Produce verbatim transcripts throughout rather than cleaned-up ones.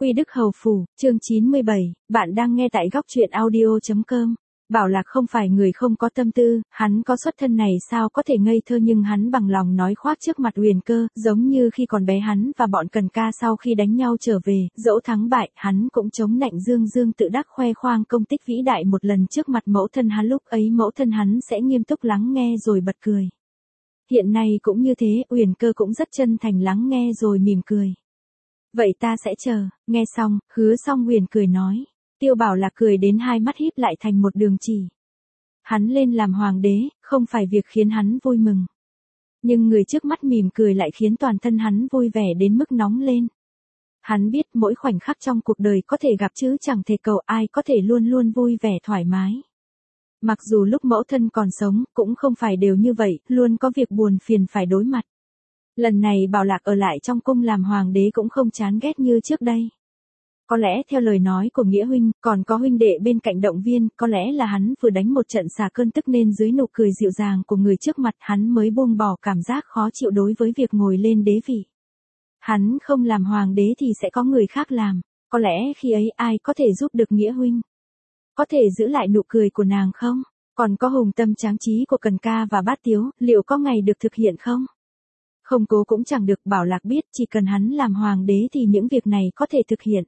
Quy Đức Hầu Phủ, chương chín mươi bảy, bạn đang nghe tại góc truyện audio.com. Bảo Lạc không phải người không có tâm tư, hắn có xuất thân này sao có thể ngây thơ, nhưng hắn bằng lòng nói khoác trước mặt Huyền Cơ, giống như khi còn bé hắn và bọn Cần Ca sau khi đánh nhau trở về, dẫu thắng bại, hắn cũng chống nạnh dương dương tự đắc khoe khoang công tích vĩ đại một lần trước mặt mẫu thân hắn, lúc ấy mẫu thân hắn sẽ nghiêm túc lắng nghe rồi bật cười. Hiện nay cũng như thế, Huyền Cơ cũng rất chân thành lắng nghe rồi mỉm cười. Vậy ta sẽ chờ. Nghe xong, Hứa Song Huyền cười nói. Tiêu Bảo Lạc cười đến hai mắt híp lại thành một đường chỉ. Hắn lên làm hoàng đế, không phải việc khiến hắn vui mừng. Nhưng người trước mắt mỉm cười lại khiến toàn thân hắn vui vẻ đến mức nóng lên. Hắn biết mỗi khoảnh khắc trong cuộc đời có thể gặp chứ chẳng thể cầu ai có thể luôn luôn vui vẻ thoải mái. Mặc dù lúc mẫu thân còn sống, cũng không phải đều như vậy, luôn có việc buồn phiền phải đối mặt. Lần này Bảo Lạc ở lại trong cung làm hoàng đế cũng không chán ghét như trước đây. Có lẽ theo lời nói của Nghĩa huynh, còn có huynh đệ bên cạnh động viên, có lẽ là hắn vừa đánh một trận xả cơn tức nên dưới nụ cười dịu dàng của người trước mặt hắn mới buông bỏ cảm giác khó chịu đối với việc ngồi lên đế vị. Hắn không làm hoàng đế thì sẽ có người khác làm, có lẽ khi ấy ai có thể giúp được Nghĩa huynh? Có thể giữ lại nụ cười của nàng không? Còn có hùng tâm tráng trí của Cần Ca và Bát Tiếu, liệu có ngày được thực hiện không? Không cố cũng chẳng được. Bảo Lạc biết chỉ cần hắn làm hoàng đế thì những việc này có thể thực hiện.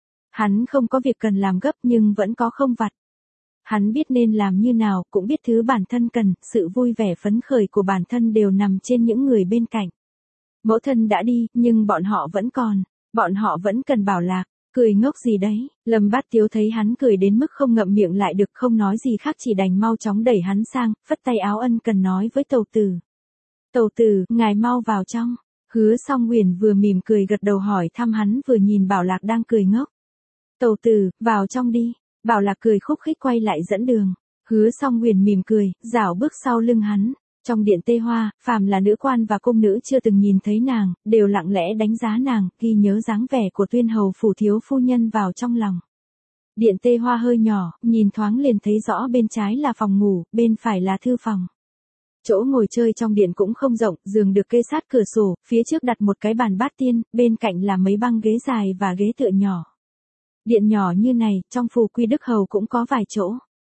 Hắn không có việc cần làm gấp nhưng vẫn có không vặt. Hắn biết nên làm như nào, cũng biết thứ bản thân cần, sự vui vẻ phấn khởi của bản thân đều nằm trên những người bên cạnh. Mẫu thân đã đi, nhưng bọn họ vẫn còn, bọn họ vẫn cần Bảo Lạc. Cười ngốc gì đấy? Lâm Bát Tiếu thấy hắn cười đến mức không ngậm miệng lại được, không nói gì khác chỉ đành mau chóng đẩy hắn sang, phất tay áo ân cần nói với Tầu Tử. Tầu Tử, ngài mau vào trong. Hứa Song Huyền vừa mỉm cười gật đầu hỏi thăm hắn vừa nhìn Bảo Lạc đang cười ngốc. Tầu Tử, vào trong đi. Bảo Lạc cười khúc khích quay lại dẫn đường. Hứa Song Huyền mỉm cười, rảo bước sau lưng hắn. Trong điện Tê Hoa, phàm là nữ quan và cung nữ chưa từng nhìn thấy nàng, đều lặng lẽ đánh giá nàng, ghi nhớ dáng vẻ của Tuyên Hầu phủ thiếu phu nhân vào trong lòng. Điện Tê Hoa hơi nhỏ, nhìn thoáng liền thấy rõ bên trái là phòng ngủ, bên phải là thư phòng. Chỗ ngồi chơi trong điện cũng không rộng, giường được kê sát cửa sổ, phía trước đặt một cái bàn bát tiên, bên cạnh là mấy băng ghế dài và ghế tựa nhỏ. Điện nhỏ như này, trong phủ Quy Đức Hầu cũng có vài chỗ.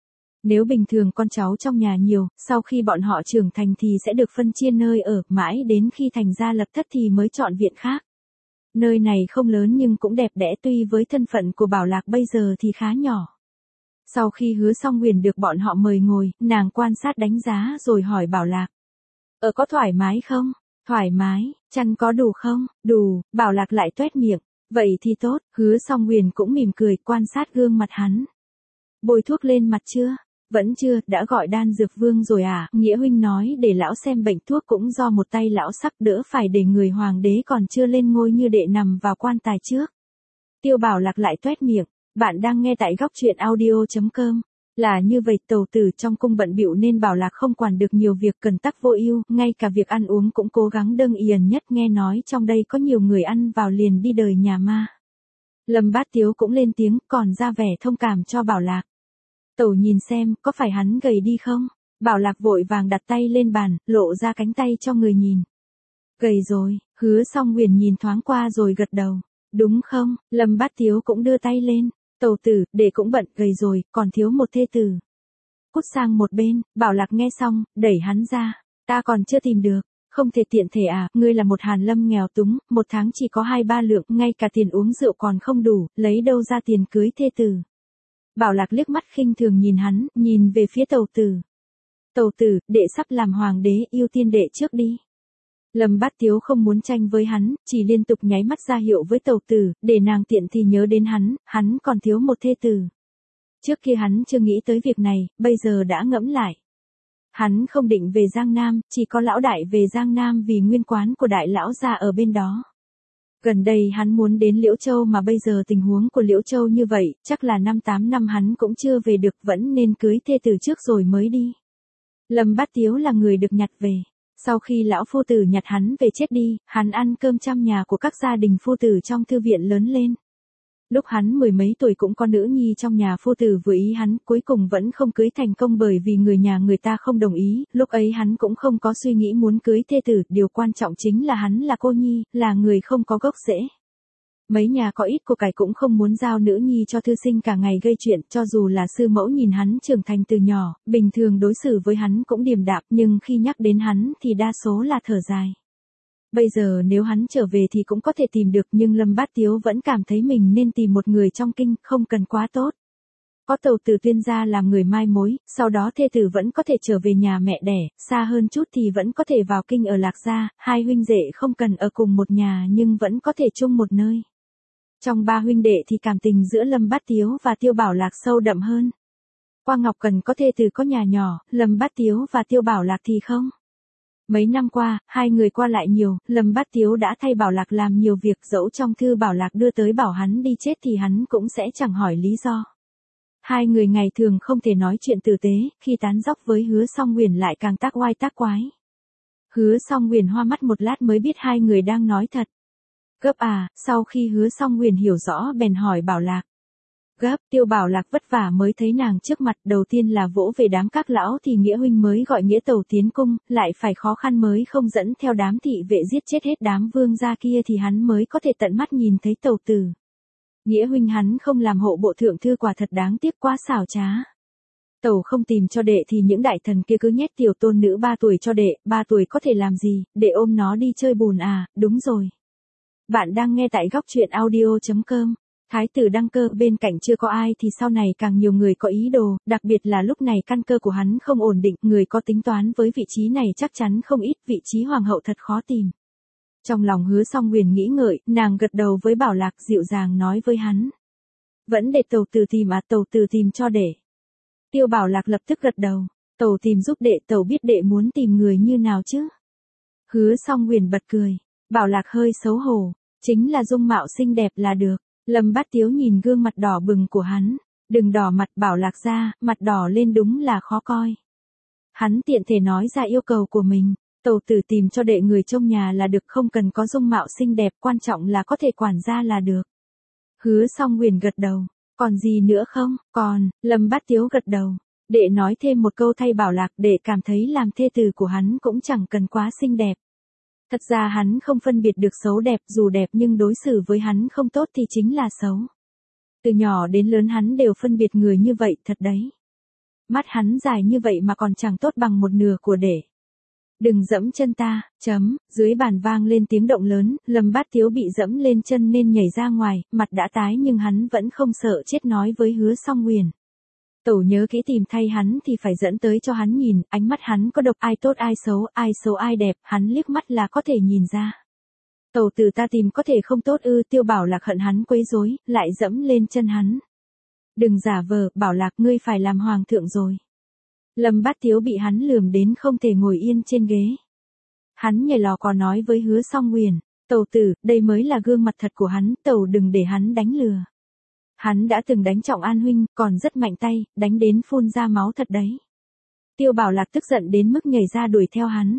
Nếu bình thường con cháu trong nhà nhiều, sau khi bọn họ trưởng thành thì sẽ được phân chia nơi ở, mãi đến khi thành gia lập thất thì mới chọn viện khác. Nơi này không lớn nhưng cũng đẹp đẽ, tuy với thân phận của Bảo Lạc bây giờ thì khá nhỏ. Sau khi Hứa Song Huyền được bọn họ mời ngồi, nàng quan sát đánh giá rồi hỏi Bảo Lạc. Ở có thoải mái không? Thoải mái. Chăn có đủ không? Đủ. Bảo Lạc lại toét miệng. Vậy thì tốt. Hứa Song Huyền cũng mỉm cười quan sát gương mặt hắn. Bôi thuốc lên mặt chưa? Vẫn chưa. Đã gọi Đan Dược Vương rồi à? Nghĩa huynh nói để lão xem bệnh, thuốc cũng do một tay lão sắc, đỡ phải để người hoàng đế còn chưa lên ngôi như đệ nằm vào quan tài trước. Tiêu Bảo Lạc lại toét miệng. Bạn đang nghe tại góc truyện audio.com. Là như vậy, Tầu Tử trong cung bận bịu nên Bảo Lạc không quản được nhiều việc, cần tắc vô ưu, ngay cả việc ăn uống cũng cố gắng đâng yền nhất, nghe nói trong đây có nhiều người ăn vào liền đi đời nhà ma. Lâm Bát Tiếu cũng lên tiếng, còn ra vẻ thông cảm cho Bảo Lạc. Tẩu nhìn xem, có phải hắn gầy đi không? Bảo Lạc vội vàng đặt tay lên bàn, lộ ra cánh tay cho người nhìn. Gầy rồi. Hứa Song Huyền nhìn thoáng qua rồi gật đầu. Đúng không? Lâm Bát Tiếu cũng đưa tay lên. Tầu Tử, đệ cũng bận, gầy rồi, còn thiếu một thê tử. Cút sang một bên. Bảo Lạc nghe xong, đẩy hắn ra. Ta còn chưa tìm được. Không thể tiện thể à, ngươi là một Hàn Lâm nghèo túng, một tháng chỉ có hai ba lượng, ngay cả tiền uống rượu còn không đủ, lấy đâu ra tiền cưới thê tử. Bảo Lạc liếc mắt khinh thường nhìn hắn, nhìn về phía Tầu Tử. Tầu Tử, đệ sắp làm hoàng đế, ưu tiên đệ trước đi. Lâm Bát Tiếu không muốn tranh với hắn, chỉ liên tục nháy mắt ra hiệu với Tầu Tử, để nàng tiện thì nhớ đến hắn, hắn còn thiếu một thê tử. Trước kia hắn chưa nghĩ tới việc này, bây giờ đã ngẫm lại. Hắn không định về Giang Nam, chỉ có lão đại về Giang Nam vì nguyên quán của đại lão gia ở bên đó. Gần đây hắn muốn đến Liễu Châu mà bây giờ tình huống của Liễu Châu như vậy, chắc là năm tám năm hắn cũng chưa về được, vẫn nên cưới thê tử trước rồi mới đi. Lâm Bát Tiếu là người được nhặt về. Sau khi lão phu tử nhặt hắn về chết đi, hắn ăn cơm trăm nhà của các gia đình phu tử trong thư viện lớn lên. Lúc hắn mười mấy tuổi cũng có nữ nhi trong nhà phu tử vừa ý hắn, cuối cùng vẫn không cưới thành công bởi vì người nhà người ta không đồng ý, lúc ấy hắn cũng không có suy nghĩ muốn cưới thê tử, điều quan trọng chính là hắn là cô nhi, là người không có gốc rễ. Mấy nhà có ít của cải cũng không muốn giao nữ nhi cho thư sinh cả ngày gây chuyện, cho dù là sư mẫu nhìn hắn trưởng thành từ nhỏ, bình thường đối xử với hắn cũng điềm đạm, nhưng khi nhắc đến hắn thì đa số là thở dài. Bây giờ nếu hắn trở về thì cũng có thể tìm được, nhưng Lâm Bát Tiếu vẫn cảm thấy mình nên tìm một người trong kinh, không cần quá tốt. Có Tầu Tử Tuyên gia làm người mai mối, sau đó thê tử vẫn có thể trở về nhà mẹ đẻ, xa hơn chút thì vẫn có thể vào kinh ở Lạc Gia, hai huynh đệ không cần ở cùng một nhà nhưng vẫn có thể chung một nơi. Trong ba huynh đệ thì cảm tình giữa Lâm Bát Tiếu và Tiêu Bảo Lạc sâu đậm hơn. Qua Ngọc Cần có thê tử có nhà nhỏ, Lâm Bát Tiếu và Tiêu Bảo Lạc thì không. Mấy năm qua, hai người qua lại nhiều, Lâm Bát Tiếu đã thay Bảo Lạc làm nhiều việc, dẫu trong thư Bảo Lạc đưa tới bảo hắn đi chết thì hắn cũng sẽ chẳng hỏi lý do. Hai người ngày thường không thể nói chuyện tử tế, khi tán dóc với Hứa Song Huyền lại càng tác oai tác quái. Hứa Song Huyền hoa mắt một lát mới biết hai người đang nói thật. Gấp à, sau khi Hứa Song Huyền hiểu rõ bèn hỏi Bảo Lạc. Gấp, Tiêu Bảo Lạc vất vả mới thấy nàng trước mặt, đầu tiên là vỗ về đám các lão thì Nghĩa huynh mới gọi Nghĩa tẩu tiến cung, lại phải khó khăn mới không dẫn theo đám thị vệ giết chết hết đám vương gia kia thì hắn mới có thể tận mắt nhìn thấy tẩu tử. Nghĩa huynh hắn không làm hộ bộ thượng thư quả thật đáng tiếc, quá xảo trá. Tẩu không tìm cho đệ thì những đại thần kia cứ nhét tiểu tôn nữ ba tuổi cho đệ, ba tuổi có thể làm gì, đệ ôm nó đi chơi bùn à, đúng rồi. Bạn đang nghe tại góc truyện audio chấm com. Thái tử Đăng Cơ bên cạnh chưa có ai thì sau này càng nhiều người có ý đồ, đặc biệt là lúc này căn cơ của hắn không ổn định, người có tính toán với vị trí này chắc chắn không ít, vị trí hoàng hậu thật khó tìm. Trong lòng Hứa Song Huyền nghĩ ngợi, nàng gật đầu với Bảo Lạc, dịu dàng nói với hắn. Vẫn để Tầu Tử tìm à, Tầu Tử tìm cho đệ. Tiêu Bảo Lạc lập tức gật đầu, Tầu tìm giúp đệ, Tầu biết đệ muốn tìm người như nào chứ. Hứa Song Huyền bật cười, Bảo Lạc hơi xấu hổ, chính là dung mạo xinh đẹp là được. Lâm Bát Tiếu nhìn gương mặt đỏ bừng của hắn, đừng đỏ mặt, Bảo Lạc ra, mặt đỏ lên đúng là khó coi. Hắn tiện thể nói ra yêu cầu của mình, Tầu Tử tìm cho đệ người trong nhà là được, không cần có dung mạo xinh đẹp, quan trọng là có thể quản gia là được. Hứa Song Huyền gật đầu, còn gì nữa không, còn, Lâm Bát Tiếu gật đầu, đệ nói thêm một câu thay Bảo Lạc, đệ cảm thấy làm thê tử của hắn cũng chẳng cần quá xinh đẹp. Thật ra hắn không phân biệt được xấu đẹp, dù đẹp nhưng đối xử với hắn không tốt thì chính là xấu. Từ nhỏ đến lớn hắn đều phân biệt người như vậy, thật đấy. Mắt hắn dài như vậy mà còn chẳng tốt bằng một nửa của đệ. Đừng dẫm chân ta, chấm, dưới bàn vang lên tiếng động lớn, Lâm Bát Tiếu bị dẫm lên chân nên nhảy ra ngoài, mặt đã tái nhưng hắn vẫn không sợ chết nói với Hứa Song Huyền. Tẩu nhớ kỹ tìm thay hắn thì phải dẫn tới cho hắn nhìn, ánh mắt hắn có độc, ai tốt ai xấu, ai xấu ai đẹp, hắn liếc mắt là có thể nhìn ra. Tẩu tử ta tìm có thể không tốt ư, Tiêu Bảo Lạc hận hắn quấy rối, lại dẫm lên chân hắn. Đừng giả vờ, Bảo Lạc ngươi phải làm hoàng thượng rồi. Lâm Bát Tiếu bị hắn lườm đến không thể ngồi yên trên ghế. Hắn nhảy lò cò nói với Hứa Song Huyền, tẩu tử, đây mới là gương mặt thật của hắn, tẩu đừng để hắn đánh lừa. Hắn đã từng đánh Trọng An huynh, còn rất mạnh tay, đánh đến phun ra máu thật đấy. Tiêu Bảo Lạc tức giận đến mức nhảy ra đuổi theo hắn.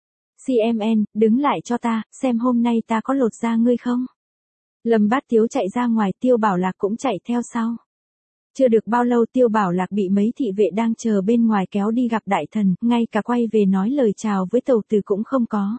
xê em en, đứng lại cho ta, xem hôm nay ta có lột da ngươi không. Lâm Bát Tiếu chạy ra ngoài, Tiêu Bảo Lạc cũng chạy theo sau. Chưa được bao lâu Tiêu Bảo Lạc bị mấy thị vệ đang chờ bên ngoài kéo đi gặp đại thần, ngay cả quay về nói lời chào với Tầu Tử cũng không có.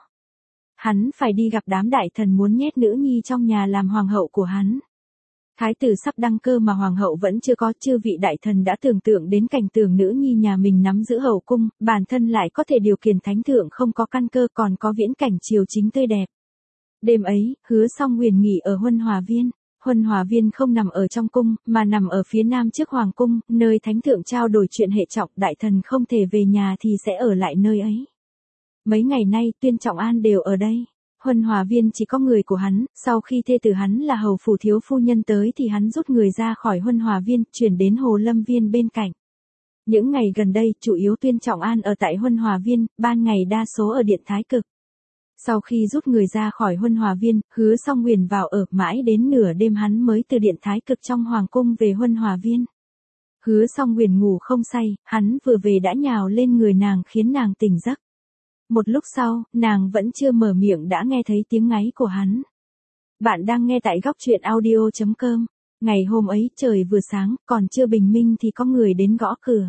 Hắn phải đi gặp đám đại thần muốn nhét nữ nhi trong nhà làm hoàng hậu của hắn. Thái tử sắp đăng cơ mà hoàng hậu vẫn chưa có, chư vị đại thần đã tưởng tượng đến cảnh tượng nữ nhi nhà mình nắm giữ hậu cung, bản thân lại có thể điều khiển thánh thượng không có căn cơ, còn có viễn cảnh triều chính tươi đẹp. Đêm ấy, Hứa Song Huyền nghỉ ở Huân Hòa Viên. Huân Hòa Viên không nằm ở trong cung, mà nằm ở phía nam trước hoàng cung, nơi thánh thượng trao đổi chuyện hệ trọng, đại thần không thể về nhà thì sẽ ở lại nơi ấy. Mấy ngày nay, Tuyên Trọng An đều ở đây. Huân Hòa Viên chỉ có người của hắn, sau khi thê tử hắn là hầu phủ thiếu phu nhân tới thì hắn rút người ra khỏi Huân Hòa Viên, chuyển đến Hồ Lâm Viên bên cạnh. Những ngày gần đây, chủ yếu Tuyên Trọng An ở tại Huân Hòa Viên, ban ngày đa số ở Điện Thái Cực. Sau khi rút người ra khỏi Huân Hòa Viên, Hứa Song Huyền vào ở mãi đến nửa đêm hắn mới từ Điện Thái Cực trong hoàng cung về Huân Hòa Viên. Hứa Song Huyền ngủ không say, hắn vừa về đã nhào lên người nàng khiến nàng tỉnh giấc. Một lúc sau, nàng vẫn chưa mở miệng đã nghe thấy tiếng ngáy của hắn. Bạn đang nghe tại góc truyện audio chấm com. Ngày hôm ấy trời vừa sáng, còn chưa bình minh thì có người đến gõ cửa.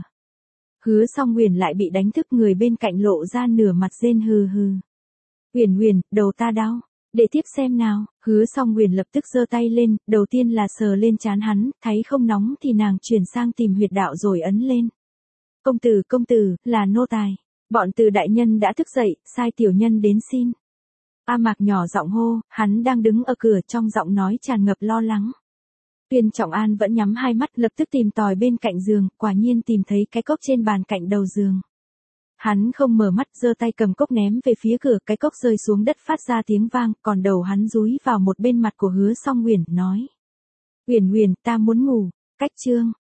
Hứa Song Huyền lại bị đánh thức, người bên cạnh lộ ra nửa mặt rên hừ hừ. Huyền Huyền, đầu ta đau. Để tiếp xem nào, Hứa Song Huyền lập tức giơ tay lên, đầu tiên là sờ lên trán hắn, thấy không nóng thì nàng chuyển sang tìm huyệt đạo rồi ấn lên. Công tử, công tử, là nô tài. Bọn Từ đại nhân đã thức dậy, sai tiểu nhân đến xin. A Mạc nhỏ giọng hô, hắn đang đứng ở cửa, trong giọng nói tràn ngập lo lắng. Tuyên Trọng An vẫn nhắm hai mắt, lập tức tìm tòi bên cạnh giường, quả nhiên tìm thấy cái cốc trên bàn cạnh đầu giường. Hắn không mở mắt, giơ tay cầm cốc ném về phía cửa, cái cốc rơi xuống đất phát ra tiếng vang, còn đầu hắn dúi vào một bên mặt của Hứa Song Huyền, nói: "Huyền Huyền, ta muốn ngủ." Cách chương